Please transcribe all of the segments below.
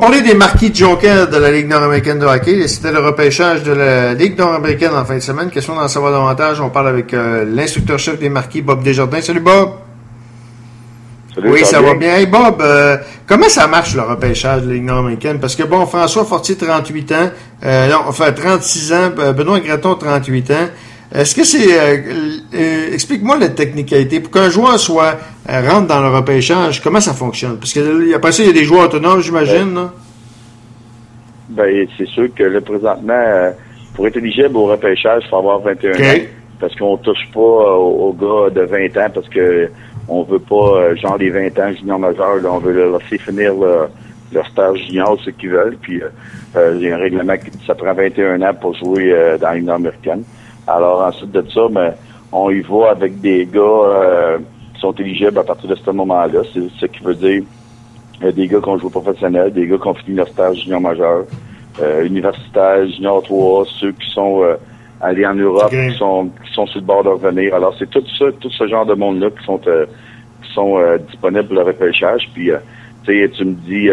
parler des marquis de Joker de la Ligue nord-américaine de hockey. C'était le repêchage de la Ligue nord-américaine en fin de semaine. Question d'en savoir davantage. On parle avec l'instructeur-chef des marquis, Bob Desjardins. Salut, Bob. Salut, oui, ça va bien. Hey, Bob, comment ça marche le repêchage de la Ligue nord-américaine? Parce que, bon, François Fortier, 38 ans. Non, enfin, 36 ans. Benoît Gratton, 38 ans. Est-ce que c'est... explique-moi la technicalité. Pour qu'un joueur rentre dans le repêchage, comment ça fonctionne? Parce que après ça, il y a des joueurs autonomes, j'imagine, là. Ben, c'est sûr que là, présentement, pour être éligible au repêchage, il faut avoir 21 ans. Parce qu'on touche pas aux gars de 20 ans, parce que on veut pas, genre les 20 ans junior majeur, là, on veut leur laisser finir leur stage junior, ceux qui veulent. Puis, il y a un règlement qui ça prend 21 ans pour jouer dans la Ligue nord-américaine. Alors, ensuite de ça, ben, on y va avec des gars qui sont éligibles à partir de ce moment-là. C'est ce qui veut dire des gars qui ont joué professionnel, des gars qui ont fini leur stage junior majeur, universitaire, junior 3, ceux qui sont allés en Europe, qui sont sur le bord de revenir. Alors, c'est tout ça, tout ce genre de monde-là qui sont disponibles pour le repêchage. Puis, tu sais, tu me dis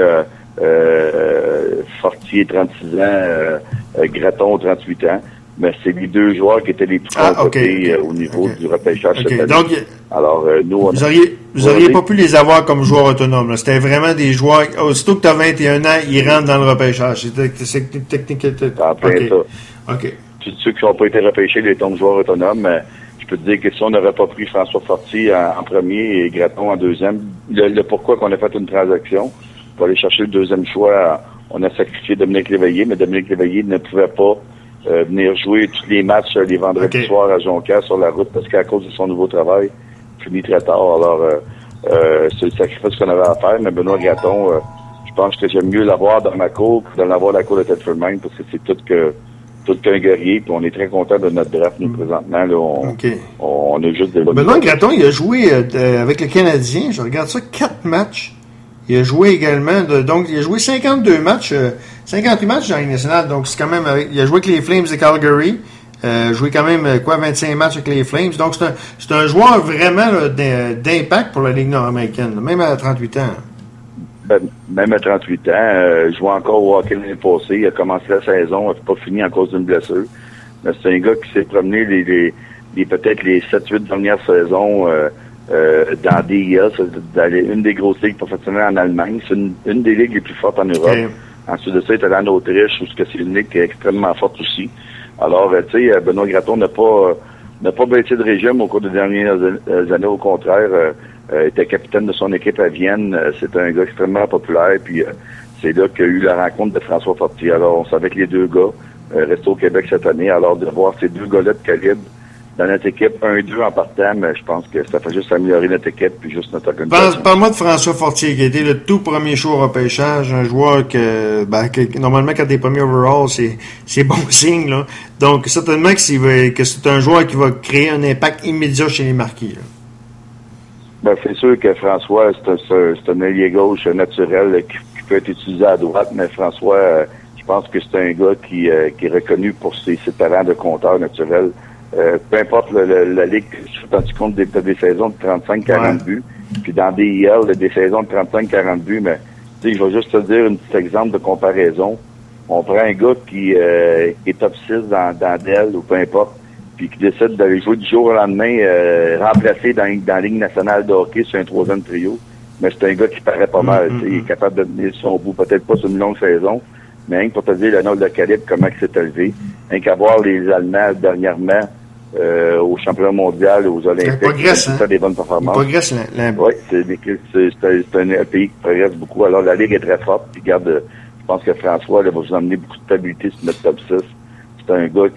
Fortier, 36 ans, Gratton, 38 ans. Mais c'est les deux joueurs qui étaient les plus cotés au niveau du repêchage cette année. Donc, alors, nous, vous auriez pas pu les avoir comme joueurs autonomes. Là. C'était vraiment des joueurs... Aussitôt que tu as 21 ans, ils rentrent dans le repêchage. C'est technique... Après ça. OK. Ceux qui n'ont pas été repêchés, les tombes joueurs autonomes, mais je peux te dire que si on n'aurait pas pris François Fortier en premier et Gratton en deuxième, le pourquoi qu'on a fait une transaction, pour aller chercher le deuxième choix, on a sacrifié Dominique Léveillé, mais Dominique Léveillé ne pouvait pas venir jouer tous les matchs les vendredis soirs à Jonquière sur la route parce qu'à cause de son nouveau travail, il finit très tard. Alors, c'est le sacrifice qu'on avait à faire, mais Benoît Gratton, je pense que j'aime mieux l'avoir dans ma cour que de l'avoir dans la cour de Thetford Mines parce que c'est tout qu'un guerrier, puis on est très content de notre draft, nous, présentement. Là, on a juste des bonnes... Benoît Gratton, il a joué avec le Canadien, je regarde ça, 4 matchs. Il a joué également, donc il a joué 58 matchs dans la Ligue nationale, donc c'est quand même, il a joué avec les Flames de Calgary, joué quand même, 25 matchs avec les Flames, donc c'est un joueur vraiment là, d'impact pour la Ligue nord-américaine, même à 38 ans. Ben, même à 38 ans, jouait encore au hockey l'année passée, il a commencé la saison, il n'a pas fini à cause d'une blessure, mais c'est un gars qui s'est promené peut-être les 7-8 dernières saisons, dans DEL, c'est une des grosses ligues professionnelles en Allemagne. C'est une des ligues les plus fortes en Europe. Ensuite de ça, il est allé en Autriche, où c'est une ligue qui est extrêmement forte aussi. Alors, tu sais, Benoît Gratton n'a pas baissé de régime au cours des dernières années. Au contraire, était capitaine de son équipe à Vienne. C'est un gars extrêmement populaire. Puis, c'est là qu'il y a eu la rencontre de François Fortier. Alors, on savait que les deux gars restaient au Québec cette année. Alors, de voir ces deux gars-là de calibre dans notre équipe, 1-2 en partant, mais je pense que ça fait juste améliorer notre équipe puis juste notre organisation. Parle-moi de François Fortier, qui a été le tout premier choix au repêchage, un joueur que normalement, quand t'es premier overall, c'est bon signe, là. Donc, certainement que c'est un joueur qui va créer un impact immédiat chez les marquis, là. Ben, c'est sûr que François, c'est un ailier gauche naturel qui peut être utilisé à droite, mais François, je pense que c'est un gars qui est reconnu pour ses talents de compteur naturel. Peu importe la ligue, je suis rendu compte des saisons de 35-40 buts. Puis dans DEL, des saisons de 35-40 buts, mais tu sais, je vais juste te dire un petit exemple de comparaison. On prend un gars qui est top 6 dans DEL ou peu importe, puis qui décide d'aller jouer du jour au lendemain, remplacé dans la Ligue nationale de hockey sur un troisième trio. Mais c'est un gars qui paraît pas mal. Il est capable de tenir son bout, peut-être pas sur une longue saison, mais rien que pour te dire le nombre de calibre, comment il s'est élevé. Rien qu'à voir les Allemands dernièrement au championnat mondial, aux Olympiques, ça des bonnes performances. Oui, c'est un pays qui progresse beaucoup. Alors la Ligue est très forte. Puis regarde, je pense que François là, va vous amener beaucoup de stabilité sur notre top 6. C'est un gars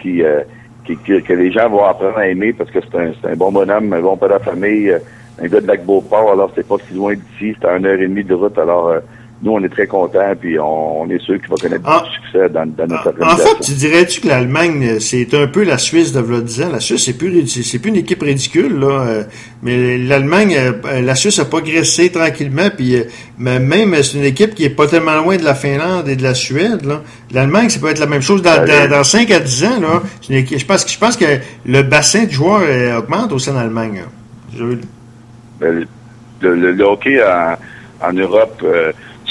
que les gens vont apprendre à aimer parce que c'est un bon bonhomme, un bon père de famille, un gars de Lac-Beauport. Alors c'est pas si loin d'ici, c'est à 1h30 de route. Alors nous, on est très contents, puis on est sûr qu'il va connaître beaucoup de succès dans notre organisation. En fait, tu dirais-tu que l'Allemagne, c'est un peu la Suisse de v'là 10 ans? La Suisse, c'est plus une équipe ridicule, là. Mais l'Allemagne, la Suisse a progressé tranquillement, puis même c'est une équipe qui est pas tellement loin de la Finlande et de la Suède, là. L'Allemagne, ça peut être la même chose dans 5 à 10 ans, là. Je pense que le bassin de joueurs augmente aussi en Allemagne, le hockey en Europe,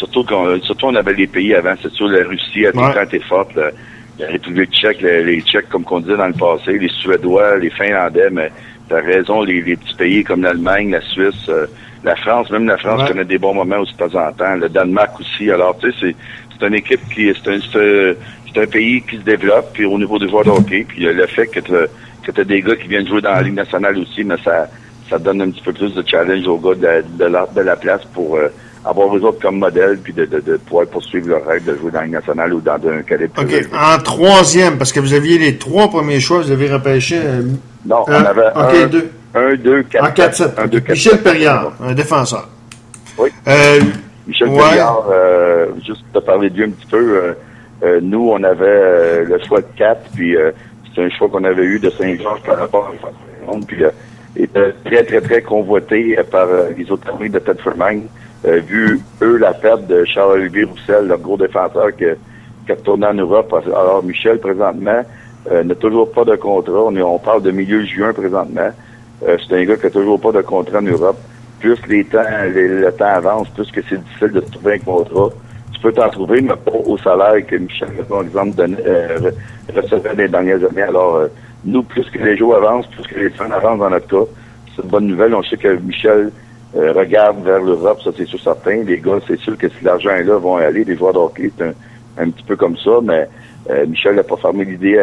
surtout on avait les pays avant, c'est sûr, la Russie a tout le temps été forte, la République tchèque, les Tchèques, comme on disait dans le passé, les Suédois, les Finlandais, mais t'as raison, les petits pays comme l'Allemagne, la Suisse, la France, même la France connaît des bons moments aussi de temps en temps, le Danemark aussi. Alors, tu sais, c'est une équipe c'est un pays qui se développe, puis au niveau des joueurs de hockey, puis le fait que t'as des gars qui viennent jouer dans la Ligue nationale aussi, mais ça donne un petit peu plus de challenge aux gars de la place pour avoir eux autres comme modèle, puis de pouvoir poursuivre leur rêve de jouer dans la Ligue nationale ou dans un calibre. OK. En troisième, parce que vous aviez les 3 premiers choix, vous avez repêché... non, on avait deux. 1, 2, 4, en 4, 7. 1, 2, 4, Michel 7, Perriard, un défenseur. Oui. Michel Perriard, juste pour te parler de lui un petit peu, nous, on avait le choix de 4, puis c'est un choix qu'on avait eu de Saint-Georges par rapport à puis il était très, très, très convoité par les autres amis de Ted Fermine, vu, eux, la perte de Charles-Olivier Roussel, le gros défenseur qui a retourné en Europe. Alors, Michel, présentement, n'a toujours pas de contrat. On parle de milieu juin, présentement. C'est un gars qui n'a toujours pas de contrat en Europe. Plus le temps avance, plus que c'est difficile de trouver un contrat. Tu peux t'en trouver, mais pas au salaire que Michel, par exemple, recevait dans les dernières années. Alors, nous, plus que les jours avancent, plus que les temps avancent dans notre cas, c'est une bonne nouvelle. On sait que Michel regarde vers l'Europe, ça c'est sûr certain. Les gars, c'est sûr que si l'argent est là, vont aller. Les joueurs de hockey, c'est un petit peu comme ça, mais Michel n'a pas fermé l'idée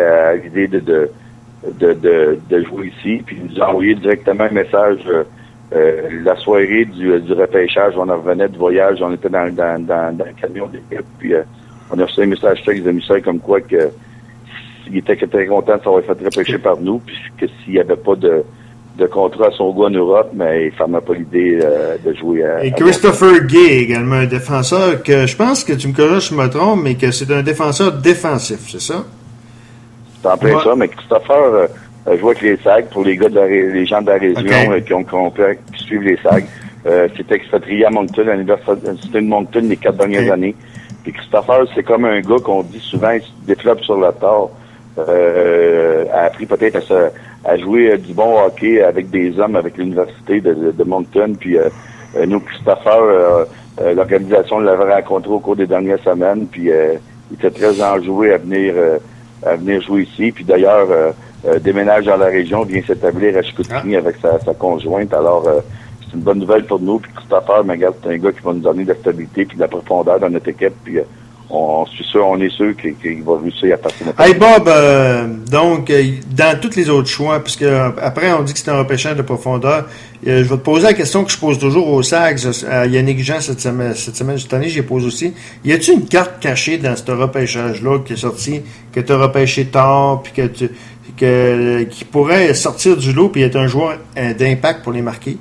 de jouer ici. Puis il nous a envoyé directement un message la soirée du repêchage. On en revenait du voyage, on était dans le camion d'équipe, puis on a reçu un message texte de Michel comme quoi que il était très content de s'avoir fait repêcher par nous, puis que s'il n'y avait pas de contrat à son goût en Europe, mais il ne fermait pas l'idée de jouer Et Christopher Gay, également un défenseur que je pense que tu me corriges si je me trompe, mais que c'est un défenseur défensif, c'est ça? C'est en plein ça, mais Christopher joue avec les SAG pour les gars les gens de la région qui suivent les SAG. C'était expatrié à Moncton, à l'université de Moncton les 4 dernières années. Puis Christopher, c'est comme un gars qu'on dit souvent, il se développe sur le tard. A appris peut-être à jouer du bon hockey avec des hommes, avec l'université de Moncton. Puis nous, Christopher, l'organisation l'avait rencontré au cours des dernières semaines. Puis il était très enjoué à venir jouer ici. Puis d'ailleurs, déménage dans la région, vient s'établir à Chicoutimi avec sa conjointe. Alors, c'est une bonne nouvelle pour nous. Puis Christopher, c'est un gars qui va nous donner de la stabilité puis de la profondeur dans notre équipe. Puis on est sûr qu'il va réussir à passer notre équipe. Hey Bob, donc, dans tous les autres choix, puisque après on dit que c'est un repêchage de profondeur, je vais te poser la question que je pose toujours aux SAGs, à Yannick Jean cette semaine, cette année, j'y pose aussi. Y a-t-il une carte cachée dans ce repêchage-là qui est sorti, que tu as repêché tard, puis qui pourrait sortir du lot puis être un joueur d'impact pour les marquer?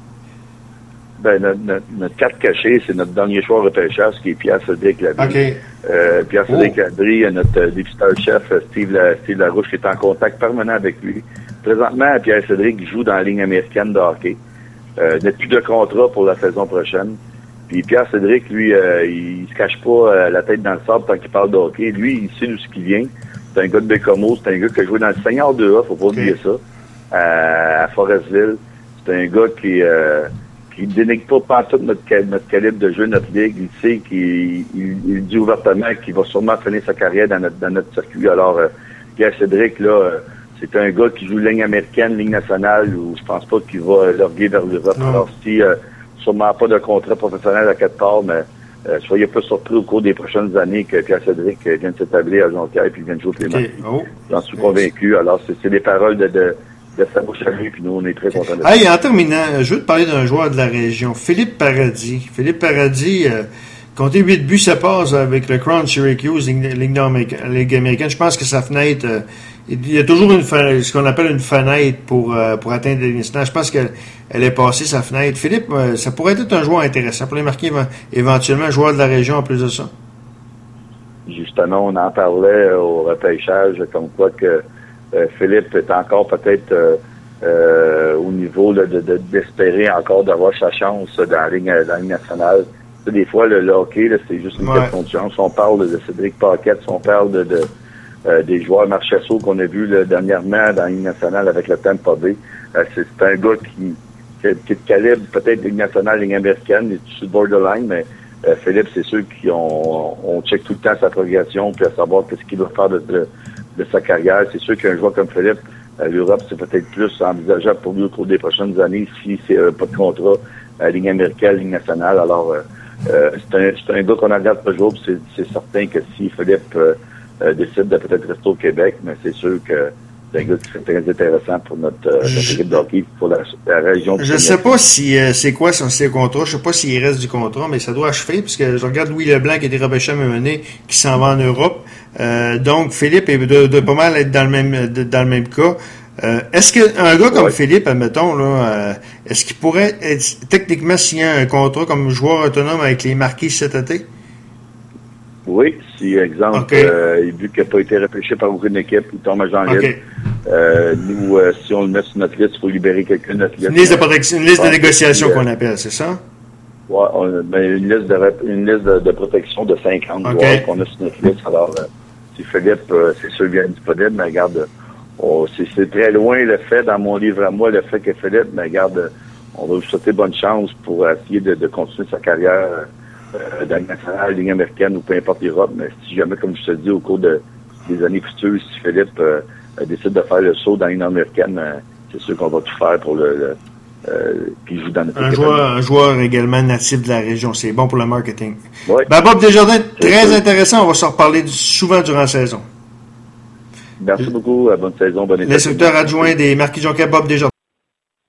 Ben, notre carte cachée, c'est notre dernier choix repêchage, qui est Pierre-Cédric Labrie. Okay. Pierre-Cédric Labrie, notre dépisteur-chef, Steve Larouche, qui est en contact permanent avec lui. Présentement, Pierre-Cédric joue dans la ligne américaine de hockey. N'a plus de contrat pour la saison prochaine. Puis Pierre-Cédric, lui, il se cache pas la tête dans le sable tant qu'il parle de hockey. Lui, il sait d'où ce qu'il vient. C'est un gars de Bécomo, c'est un gars qui a joué dans le Seigneur 2A, faut pas oublier ça, à Forestville. C'est un gars qui dénigre pas tout notre calibre de jeu, notre ligue. Il sait il dit ouvertement qu'il va sûrement finir sa carrière dans notre circuit. Alors, Pierre-Cédric, là, c'est un gars qui joue ligne américaine, ligne nationale, où je pense pas qu'il va l'orguer vers l'Europe. Alors, si sûrement pas de contrat professionnel à quelque part, mais soyez pas surpris au cours des prochaines années que Pierre-Cédric vienne s'établir à Jonquière puis vienne jouer au Clément. J'en suis convaincu. Alors, c'est des paroles de sa bouche à lui, puis nous, on est très contents de ça. Hey, en terminant, je veux te parler d'un joueur de la région, Philippe Paradis. Philippe Paradis, compté 8 buts, ça passe avec le Crown Syracuse, Ligue américaine. Je pense que sa fenêtre, il y a toujours ce qu'on appelle une fenêtre pour atteindre les nationales. Je pense qu'elle est passée, sa fenêtre. Philippe, ça pourrait être un joueur intéressant pour les marquer éventuellement, un joueur de la région en plus de ça. Justement, on en parlait au repêchage, comme quoi que Philippe est encore peut-être au niveau d'espérer encore d'avoir sa chance dans la ligne nationale. Tu sais, des fois, le hockey, là, c'est juste une question de chance. On parle de Cédric Paquette, on parle des joueurs Marchessault qu'on a vus dernièrement dans la ligne nationale avec le Tampa Bay. C'est un gars qui est de calibre peut-être ligne nationale, ligne américaine, il est sur le borderline, mais Philippe, c'est sûr qu'on check tout le temps sa progression, puis à savoir qu'est-ce qu'il va faire de sa carrière. C'est sûr qu'un joueur comme Philippe, l'Europe, c'est peut-être plus envisageable pour lui au cours des prochaines années si c'est pas de contrat à Ligue américaine, Ligue nationale. Alors, c'est un gars qu'on regarde toujours, puis c'est certain que si Philippe décide de peut-être rester au Québec, mais c'est sûr que c'est un gars qui serait très intéressant pour notre équipe de hockey, pour la région. Je ne sais pas si c'est quoi son contrat. Je ne sais pas s'il reste du contrat, mais ça doit achever, puisque je regarde Louis Leblanc qui a été repêché à un moment donné, qui s'en va en Europe. Donc, Philippe est de pas mal être dans le même cas. Est-ce qu'un gars comme Philippe, admettons, là, est-ce qu'il pourrait techniquement signer un contrat comme joueur autonome avec les Marquis cet été? Oui, si, exemple, vu qu'il n'a pas été repêché par aucune équipe, il tombe à Jean libre. Nous, si on le met sur notre liste, il faut libérer quelqu'un de notre liste. Une liste de négociation qu'on appelle, c'est ça? Oui, une liste de protection de 50 joueurs qu'on a sur notre liste. Alors, si Philippe, c'est sûr, vient disponible, mais regarde, c'est très loin le fait, dans mon livre à moi, le fait que Philippe, mais regarde, on va vous souhaiter bonne chance pour essayer de continuer sa carrière dans la nationale, Ligue américaine ou peu importe l'Europe, mais si jamais, comme je te dis, au cours des années futures, si Philippe décide de faire le saut dans la Ligue américaine, c'est sûr qu'on va tout faire pour qu'il joue dans notre équipe. Un joueur également natif de la région, c'est bon pour le marketing. Oui. Bob Desjardins, très intéressant, on va se reparler souvent durant la saison. Merci beaucoup, bonne saison, bonne été. L'instructeur adjoint des Marquis Jonquière, Bob Desjardins.